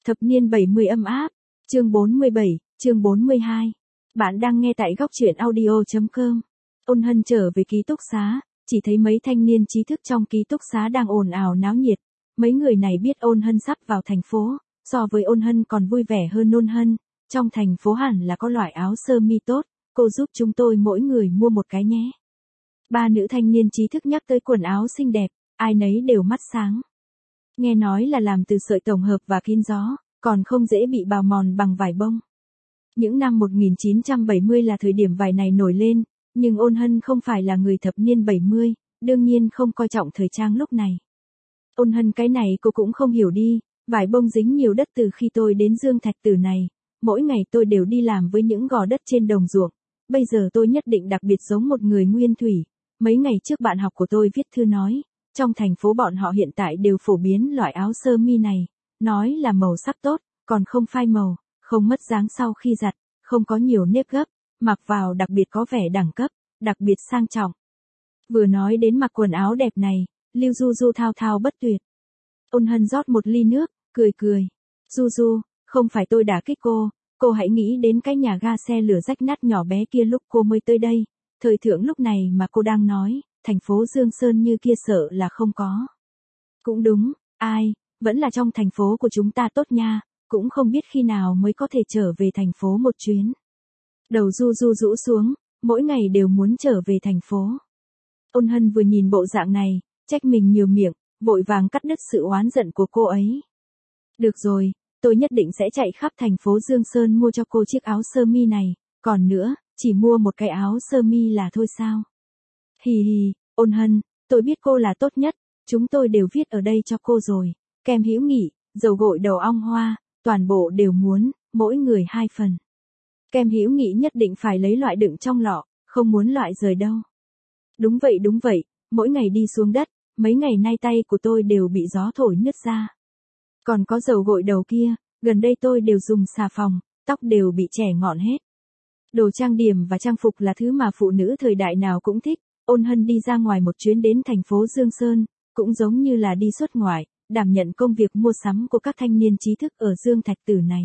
Thập niên 70 âm áp. Chương 47, chương 42. Bạn đang nghe tại góc truyện audio.com. Ôn Hân trở về ký túc xá, chỉ thấy mấy thanh niên trí thức trong ký túc xá đang ồn ào náo nhiệt. Mấy người này biết Ôn Hân sắp vào thành phố, so với Ôn Hân còn vui vẻ hơn Ôn Hân. Trong thành phố hẳn là có loại áo sơ mi tốt, cô giúp chúng tôi mỗi người mua một cái nhé. Ba nữ thanh niên trí thức nhắc tới quần áo xinh đẹp, ai nấy đều mắt sáng. Nghe nói là làm từ sợi tổng hợp và kín gió, còn không dễ bị bào mòn bằng vải bông. Những năm 1970 là thời điểm vải này nổi lên, nhưng Ôn Hân không phải là người thập niên 70, đương nhiên không coi trọng thời trang lúc này. Ôn Hân cái này cô cũng không hiểu đi, vải bông dính nhiều đất từ khi tôi đến Dương Thạch Tử này, mỗi ngày tôi đều đi làm với những gò đất trên đồng ruộng, bây giờ tôi nhất định đặc biệt giống một người nguyên thủy. Mấy ngày trước bạn học của tôi viết thư nói, trong thành phố bọn họ hiện tại đều phổ biến loại áo sơ mi này, nói là màu sắc tốt, còn không phai màu, không mất dáng sau khi giặt, không có nhiều nếp gấp, mặc vào đặc biệt có vẻ đẳng cấp, đặc biệt sang trọng. Vừa nói đến mặc quần áo đẹp này, Lưu Du Du thao thao bất tuyệt. Ôn Hân rót một ly nước, cười cười. Du Du, không phải tôi đả kích cô hãy nghĩ đến cái nhà ga xe lửa rách nát nhỏ bé kia lúc cô mới tới đây. Thời thượng lúc này mà cô đang nói, thành phố Dương Sơn như kia sợ là không có. Cũng đúng, vẫn là trong thành phố của chúng ta tốt nha, cũng không biết khi nào mới có thể trở về thành phố một chuyến. Đầu Du Du rũ xuống, mỗi ngày đều muốn trở về thành phố. Ôn Hân vừa nhìn bộ dạng này, trách mình nhiều miệng, vội vàng cắt đứt sự oán giận của cô ấy. Được rồi, tôi nhất định sẽ chạy khắp thành phố Dương Sơn mua cho cô chiếc áo sơ mi này, còn nữa, chỉ mua một cái áo sơ mi là thôi sao? Hì hì, Ôn Hân, tôi biết cô là tốt nhất, chúng tôi đều viết ở đây cho cô rồi, kem hữu nghị, dầu gội đầu ong hoa, toàn bộ đều muốn, mỗi người 2 phần. Kem hữu nghị nhất định phải lấy loại đựng trong lọ, không muốn loại rời đâu. Đúng vậy, mỗi ngày đi xuống đất, mấy ngày nay tay của tôi đều bị gió thổi nứt ra. Còn có dầu gội đầu kia, gần đây tôi đều dùng xà phòng, tóc đều bị chẻ ngọn hết. Đồ trang điểm và trang phục là thứ mà phụ nữ thời đại nào cũng thích. Ôn Hân đi ra ngoài một chuyến đến thành phố Dương Sơn, cũng giống như là đi xuất ngoại, đảm nhận công việc mua sắm của các thanh niên trí thức ở Dương Thạch Tử này.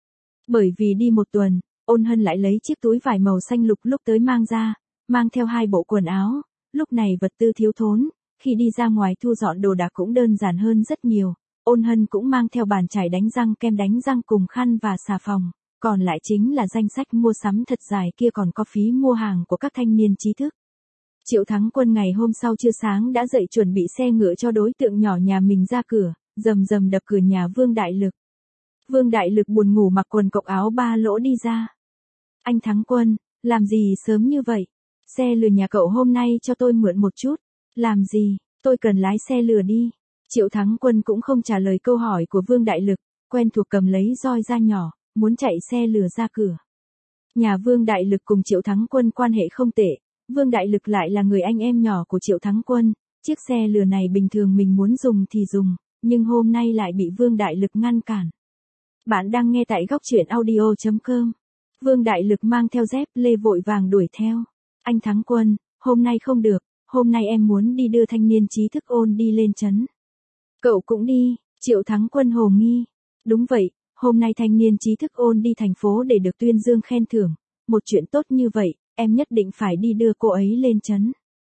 Bởi vì đi một tuần, Ôn Hân lại lấy chiếc túi vải màu xanh lục lúc tới mang ra, mang theo 2 bộ quần áo, lúc này vật tư thiếu thốn, khi đi ra ngoài thu dọn đồ đạc cũng đơn giản hơn rất nhiều. Ôn Hân cũng mang theo bàn chải đánh răng, kem đánh răng cùng khăn và xà phòng, còn lại chính là danh sách mua sắm thật dài kia, còn có phí mua hàng của các thanh niên trí thức. Triệu Thắng Quân ngày hôm sau trưa sáng đã dậy chuẩn bị xe ngựa cho đối tượng nhỏ nhà mình ra cửa, rầm rầm đập cửa nhà Vương Đại Lực. Vương Đại Lực buồn ngủ mặc quần cộc áo 3 lỗ đi ra. Anh Thắng Quân, làm gì sớm như vậy? Xe lừa nhà cậu hôm nay cho tôi mượn một chút. Làm gì, tôi cần lái xe lừa đi. Triệu Thắng Quân cũng không trả lời câu hỏi của Vương Đại Lực, quen thuộc cầm lấy roi da nhỏ, muốn chạy xe lừa ra cửa. Nhà Vương Đại Lực cùng Triệu Thắng Quân quan hệ không tệ, Vương Đại Lực lại là người anh em nhỏ của Triệu Thắng Quân, chiếc xe lừa này bình thường mình muốn dùng thì dùng, nhưng hôm nay lại bị Vương Đại Lực ngăn cản. Bạn đang nghe tại góc truyện audio.com. Vương Đại Lực mang theo dép lê vội vàng đuổi theo. Anh Thắng Quân, hôm nay không được, hôm nay em muốn đi đưa thanh niên trí thức Ôn đi lên trấn. Cậu cũng đi, Triệu Thắng Quân hồ nghi. Đúng vậy, hôm nay thanh niên trí thức Ôn đi thành phố để được tuyên dương khen thưởng, một chuyện tốt như vậy, em nhất định phải đi đưa cô ấy lên trấn.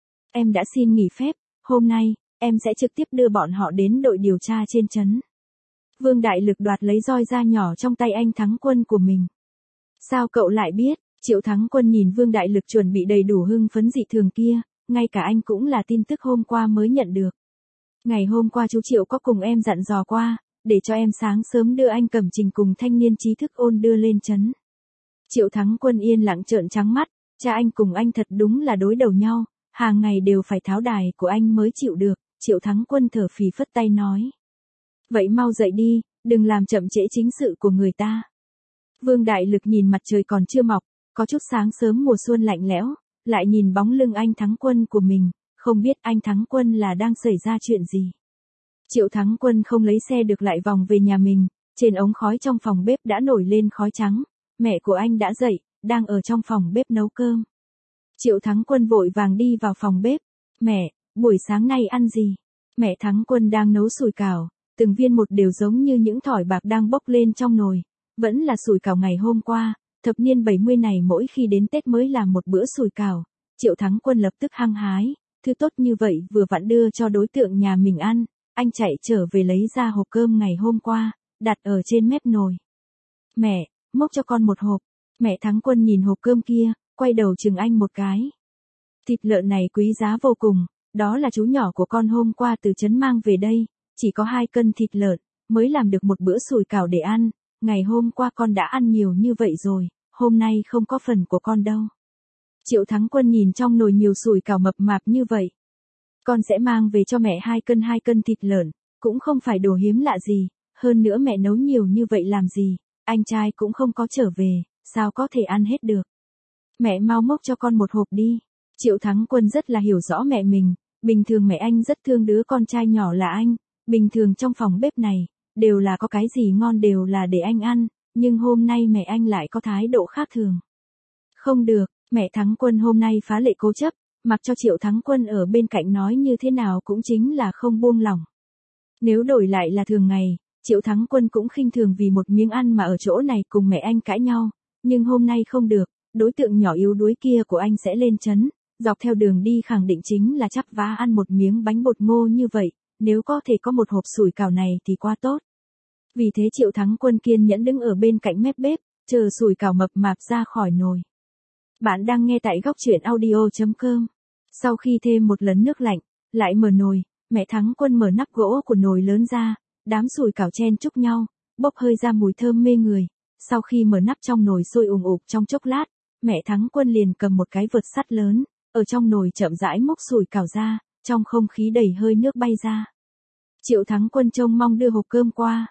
Em đã xin nghỉ phép, hôm nay, em sẽ trực tiếp đưa bọn họ đến đội điều tra trên trấn. Vương Đại Lực đoạt lấy roi da nhỏ trong tay anh Thắng Quân của mình. Sao cậu lại biết? Triệu Thắng Quân nhìn Vương Đại Lực chuẩn bị đầy đủ hưng phấn dị thường kia, ngay cả anh cũng là tin tức hôm qua mới nhận được. Ngày hôm qua chú Triệu có cùng em dặn dò qua, để cho em sáng sớm đưa anh Cẩm Trình cùng thanh niên trí thức Ôn đưa lên trấn. Triệu Thắng Quân yên lặng trợn trắng mắt, cha anh cùng anh thật đúng là đối đầu nhau, hàng ngày đều phải tháo đài của anh mới chịu được. Triệu Thắng Quân thở phì phất tay nói. Vậy mau dậy đi, đừng làm chậm trễ chính sự của người ta. Vương Đại Lực nhìn mặt trời còn chưa mọc, có chút sáng sớm mùa xuân lạnh lẽo, lại nhìn bóng lưng anh Thắng Quân của mình, không biết anh Thắng Quân là đang xảy ra chuyện gì. Triệu Thắng Quân không lấy xe được lại vòng về nhà mình, trên ống khói trong phòng bếp đã nổi lên khói trắng, mẹ của anh đã dậy, đang ở trong phòng bếp nấu cơm. Triệu Thắng Quân vội vàng đi vào phòng bếp, mẹ, buổi sáng nay ăn gì? Mẹ Thắng Quân đang nấu sủi cảo, từng viên một đều giống như những thỏi bạc đang bốc lên trong nồi, vẫn là sủi cảo ngày hôm qua, thập niên 70 này mỗi khi đến Tết mới làm một bữa sủi cảo, Triệu Thắng Quân lập tức hăng hái, thứ tốt như vậy vừa vặn đưa cho đối tượng nhà mình ăn, anh chạy trở về lấy ra hộp cơm ngày hôm qua, đặt ở trên mép nồi. Mẹ, múc cho con một hộp. Mẹ Thắng Quân nhìn hộp cơm kia, quay đầu chừng anh một cái. Thịt lợn này quý giá vô cùng, đó là chú nhỏ của con hôm qua từ trấn mang về đây, chỉ có 2 cân thịt lợn, mới làm được một bữa sủi cảo để ăn, ngày hôm qua con đã ăn nhiều như vậy rồi, hôm nay không có phần của con đâu. Triệu Thắng Quân nhìn trong nồi nhiều sủi cảo mập mạp như vậy. Con sẽ mang về cho mẹ 2 cân thịt lợn, cũng không phải đồ hiếm lạ gì, hơn nữa mẹ nấu nhiều như vậy làm gì, anh trai cũng không có trở về, sao có thể ăn hết được. Mẹ mau múc cho con một hộp đi. Triệu Thắng Quân rất là hiểu rõ mẹ mình, bình thường mẹ anh rất thương đứa con trai nhỏ là anh, bình thường trong phòng bếp này, đều là có cái gì ngon đều là để anh ăn, nhưng hôm nay mẹ anh lại có thái độ khác thường. Không được, mẹ Thắng Quân hôm nay phá lệ cố chấp, mặc cho Triệu Thắng Quân ở bên cạnh nói như thế nào cũng chính là không buông lỏng. Nếu đổi lại là thường ngày, Triệu Thắng Quân cũng khinh thường vì một miếng ăn mà ở chỗ này cùng mẹ anh cãi nhau, nhưng hôm nay không được, đối tượng nhỏ yếu đuối kia của anh sẽ lên trấn, dọc theo đường đi khẳng định chính là chắp vá ăn một miếng bánh bột ngô như vậy, nếu có thể có một hộp sủi cảo này thì quá tốt. Vì thế Triệu Thắng Quân kiên nhẫn đứng ở bên cạnh mép bếp, chờ sủi cảo mập mạp ra khỏi nồi. Bạn đang nghe tại góc truyện audio.com. Sau khi thêm một lần nước lạnh, lại mở nồi, mẹ Thắng Quân mở nắp gỗ của nồi lớn ra, đám sủi cảo chen chúc nhau, bốc hơi ra mùi thơm mê người. Sau khi mở nắp trong nồi sôi ùn ùn trong chốc lát, mẹ Thắng Quân liền cầm một cái vợt sắt lớn, ở trong nồi chậm rãi múc sủi cảo ra, trong không khí đầy hơi nước bay ra. Triệu Thắng Quân trông mong đưa hộp cơm qua.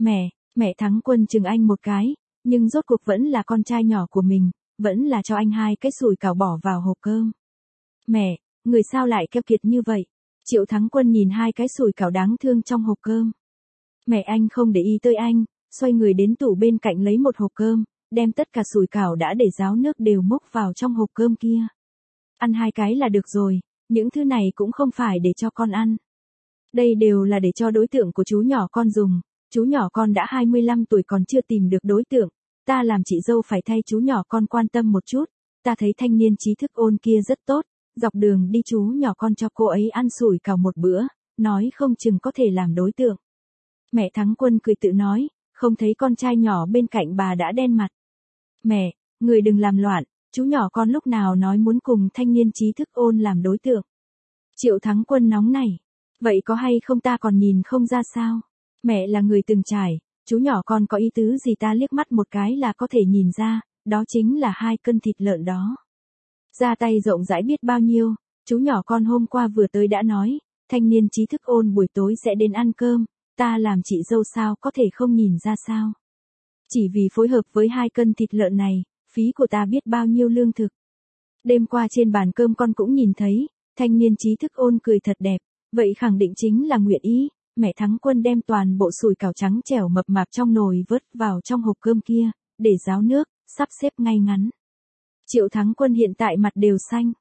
Mẹ Thắng Quân chừng anh một cái, nhưng rốt cuộc vẫn là con trai nhỏ của mình, vẫn là cho anh 2 cái sủi cảo bỏ vào hộp cơm. Mẹ, người sao lại keo kiệt như vậy? Triệu Thắng Quân nhìn 2 cái sủi cảo đáng thương trong hộp cơm. Mẹ anh không để ý tới anh, xoay người đến tủ bên cạnh lấy một hộp cơm, đem tất cả sủi cảo đã để ráo nước đều múc vào trong hộp cơm kia. Ăn 2 cái là được rồi, những thứ này cũng không phải để cho con ăn. Đây đều là để cho đối tượng của chú nhỏ con dùng, chú nhỏ con đã 25 tuổi còn chưa tìm được đối tượng, ta làm chị dâu phải thay chú nhỏ con quan tâm một chút, ta thấy thanh niên trí thức Ôn kia rất tốt, dọc đường đi chú nhỏ con cho cô ấy ăn sủi cảo một bữa, nói không chừng có thể làm đối tượng. Mẹ Thắng Quân cười tự nói, không thấy con trai nhỏ bên cạnh bà đã đen mặt. Mẹ, người đừng làm loạn, chú nhỏ con lúc nào nói muốn cùng thanh niên trí thức Ôn làm đối tượng. Triệu Thắng Quân nóng nảy, vậy có hay không ta còn nhìn không ra sao? Mẹ là người từng trải, chú nhỏ con có ý tứ gì ta liếc mắt một cái là có thể nhìn ra, đó chính là 2 cân thịt lợn đó. Ra tay rộng rãi biết bao nhiêu, chú nhỏ con hôm qua vừa tới đã nói, thanh niên trí thức Ôn buổi tối sẽ đến ăn cơm, ta làm chị dâu sao có thể không nhìn ra sao. Chỉ vì phối hợp với 2 cân thịt lợn này, phí của ta biết bao nhiêu lương thực. Đêm qua trên bàn cơm con cũng nhìn thấy, thanh niên trí thức Ôn cười thật đẹp, vậy khẳng định chính là nguyện ý. Mẹ Thắng Quân đem toàn bộ sủi cảo trắng trẻo mập mạp trong nồi vớt vào trong hộp cơm kia, để ráo nước, sắp xếp ngay ngắn. Triệu Thắng Quân hiện tại mặt đều xanh.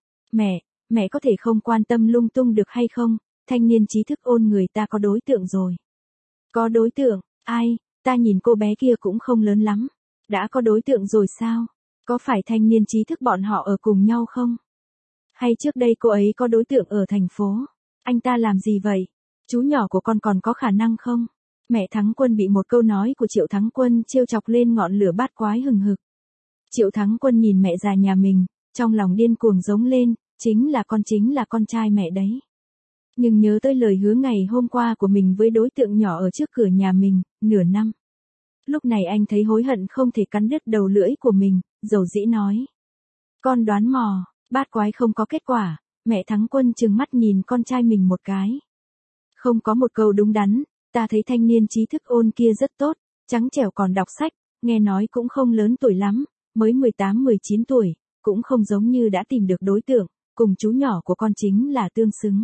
Mẹ có thể không quan tâm lung tung được hay không? Thanh niên trí thức Ôn người ta có đối tượng rồi. Có đối tượng? Ai? Ta nhìn cô bé kia cũng không lớn lắm. Đã có đối tượng rồi sao? Có phải thanh niên trí thức bọn họ ở cùng nhau không? Hay trước đây cô ấy có đối tượng ở thành phố? Anh ta làm gì vậy? Chú nhỏ của con còn có khả năng không? Mẹ Thắng Quân bị một câu nói của Triệu Thắng Quân trêu chọc lên ngọn lửa bát quái hừng hực. Triệu Thắng Quân nhìn mẹ già nhà mình, trong lòng điên cuồng giống lên, chính là con trai mẹ đấy. Nhưng nhớ tới lời hứa ngày hôm qua của mình với đối tượng nhỏ ở trước cửa nhà mình, nửa năm. Lúc này anh thấy hối hận không thể cắn đứt đầu lưỡi của mình, dầu dĩ nói. Con đoán mò, bát quái không có kết quả, mẹ Thắng Quân trừng mắt nhìn con trai mình một cái. Không có một câu đúng đắn, ta thấy thanh niên trí thức Ôn kia rất tốt, trắng trẻo còn đọc sách, nghe nói cũng không lớn tuổi lắm, mới 18-19 tuổi, cũng không giống như đã tìm được đối tượng, cùng chú nhỏ của con chính là tương xứng.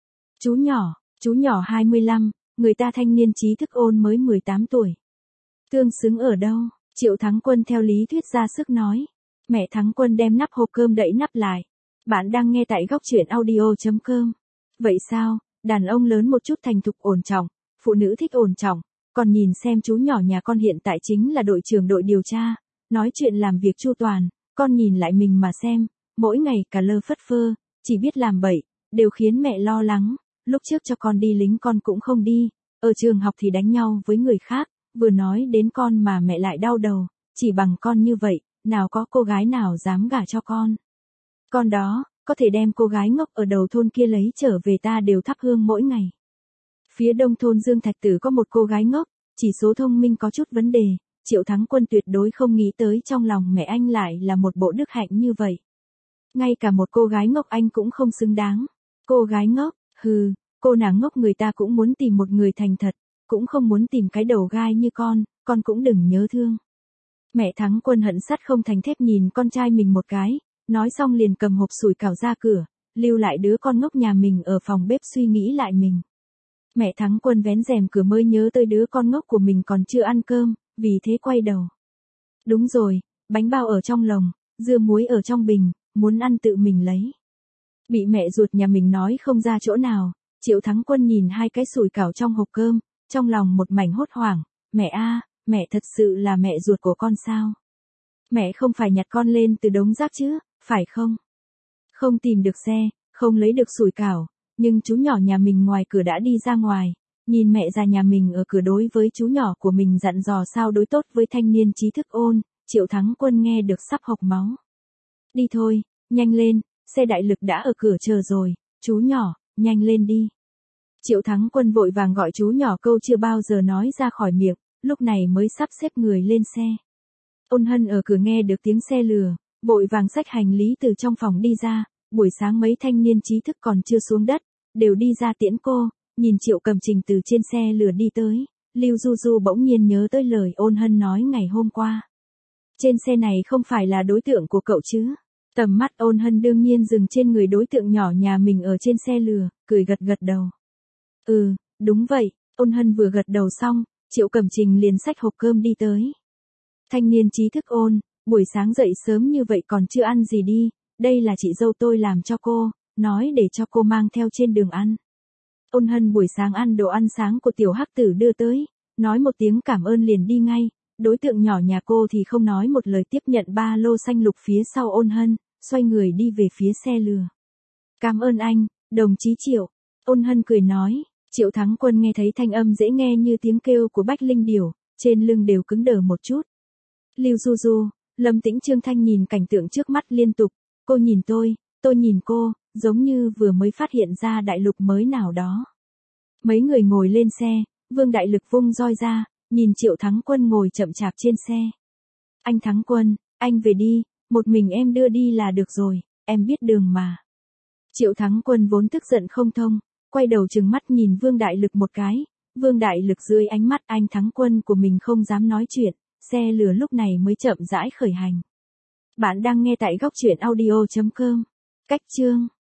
Chú nhỏ 25, người ta thanh niên trí thức Ôn mới 18 tuổi. Tương xứng ở đâu? Triệu Thắng Quân theo lý thuyết ra sức nói. Mẹ Thắng Quân đem nắp hộp cơm đậy nắp lại. Bạn đang nghe tại góc truyện audio.com. Vậy sao? Đàn ông lớn một chút thành thục ổn trọng, phụ nữ thích ổn trọng, còn nhìn xem chú nhỏ nhà con hiện tại chính là đội trưởng đội điều tra, nói chuyện làm việc chu toàn, con nhìn lại mình mà xem, mỗi ngày cả lơ phất phơ, chỉ biết làm bậy, đều khiến mẹ lo lắng, lúc trước cho con đi lính con cũng không đi, ở trường học thì đánh nhau với người khác, vừa nói đến con mà mẹ lại đau đầu, chỉ bằng con như vậy, nào có cô gái nào dám gả cho con. Con đó, có thể đem cô gái ngốc ở đầu thôn kia lấy trở về ta đều thắp hương mỗi ngày. Phía đông thôn Dương Thạch Tử có một cô gái ngốc, chỉ số thông minh có chút vấn đề, Triệu Thắng Quân tuyệt đối không nghĩ tới trong lòng mẹ anh lại là một bộ đức hạnh như vậy. Ngay cả một cô gái ngốc anh cũng không xứng đáng. Cô gái ngốc, hừ, cô nàng ngốc người ta cũng muốn tìm một người thành thật, cũng không muốn tìm cái đầu gai như con cũng đừng nhớ thương. Mẹ Thắng Quân hận sắt không thành thép nhìn con trai mình một cái, nói xong liền cầm hộp sủi cảo ra cửa, lưu lại đứa con ngốc nhà mình ở phòng bếp suy nghĩ lại mình. Mẹ Thắng Quân vén rèm cửa mới nhớ tới đứa con ngốc của mình còn chưa ăn cơm, vì thế quay đầu. Đúng rồi, bánh bao ở trong lồng, dưa muối ở trong bình, muốn ăn tự mình lấy. Bị mẹ ruột nhà mình nói không ra chỗ nào, Triệu Thắng Quân nhìn hai cái sủi cảo trong hộp cơm, trong lòng một mảnh hốt hoảng, mẹ a, mẹ thật sự là mẹ ruột của con sao? Mẹ không phải nhặt con lên từ đống rác chứ, phải không? Không tìm được xe, không lấy được sủi cảo, nhưng chú nhỏ nhà mình ngoài cửa đã đi ra ngoài, nhìn mẹ già nhà mình ở cửa đối với chú nhỏ của mình dặn dò sao đối tốt với thanh niên trí thức ôn, Triệu Thắng Quân nghe được sắp hộc máu. Đi thôi, nhanh lên, xe đại lực đã ở cửa chờ rồi, chú nhỏ, nhanh lên đi. Triệu Thắng Quân vội vàng gọi chú nhỏ câu chưa bao giờ nói ra khỏi miệng, lúc này mới sắp xếp người lên xe. Ôn Hân ở cửa nghe được tiếng xe lừa, vội vàng xách hành lý từ trong phòng đi ra, buổi sáng mấy thanh niên trí thức còn chưa xuống đất, đều đi ra tiễn cô, nhìn Triệu Cầm Trình từ trên xe lừa đi tới, Lưu Du Du bỗng nhiên nhớ tới lời Ôn Hân nói ngày hôm qua. Trên xe này không phải là đối tượng của cậu chứ? Tầm mắt Ôn Hân đương nhiên dừng trên người đối tượng nhỏ nhà mình ở trên xe lừa, cười gật gật đầu. Ừ, đúng vậy, Ôn Hân vừa gật đầu xong, Triệu Cẩm Trình liền xách hộp cơm đi tới. Thanh niên trí thức Ôn, buổi sáng dậy sớm như vậy còn chưa ăn gì đi, đây là chị dâu tôi làm cho cô, nói để cho cô mang theo trên đường ăn. Ôn Hân buổi sáng ăn đồ ăn sáng của tiểu hắc tử đưa tới, nói một tiếng cảm ơn liền đi ngay, đối tượng nhỏ nhà cô thì không nói một lời tiếp nhận ba lô xanh lục phía sau Ôn Hân, xoay người đi về phía xe lừa. Cảm ơn anh, đồng chí Triệu. Ôn Hân cười nói, Triệu Thắng Quân nghe thấy thanh âm dễ nghe như tiếng kêu của Bách Linh Điểu, trên lưng đều cứng đờ một chút. Lưu Du Du, Lâm Tĩnh Trương Thanh nhìn cảnh tượng trước mắt liên tục, cô nhìn tôi nhìn cô, giống như vừa mới phát hiện ra đại lục mới nào đó. Mấy người ngồi lên xe, Vương Đại Lực vung roi ra, nhìn Triệu Thắng Quân ngồi chậm chạp trên xe. Anh Thắng Quân, anh về đi, một mình em đưa đi là được rồi, em biết đường mà. Triệu Thắng Quân vốn tức giận không thông, quay đầu trừng mắt nhìn Vương Đại Lực một cái, Vương Đại Lực dưới ánh mắt anh Thắng Quân của mình không dám nói chuyện, xe lừa lúc này mới chậm rãi khởi hành. Bạn đang nghe tại góc truyện audio.com. Cách chương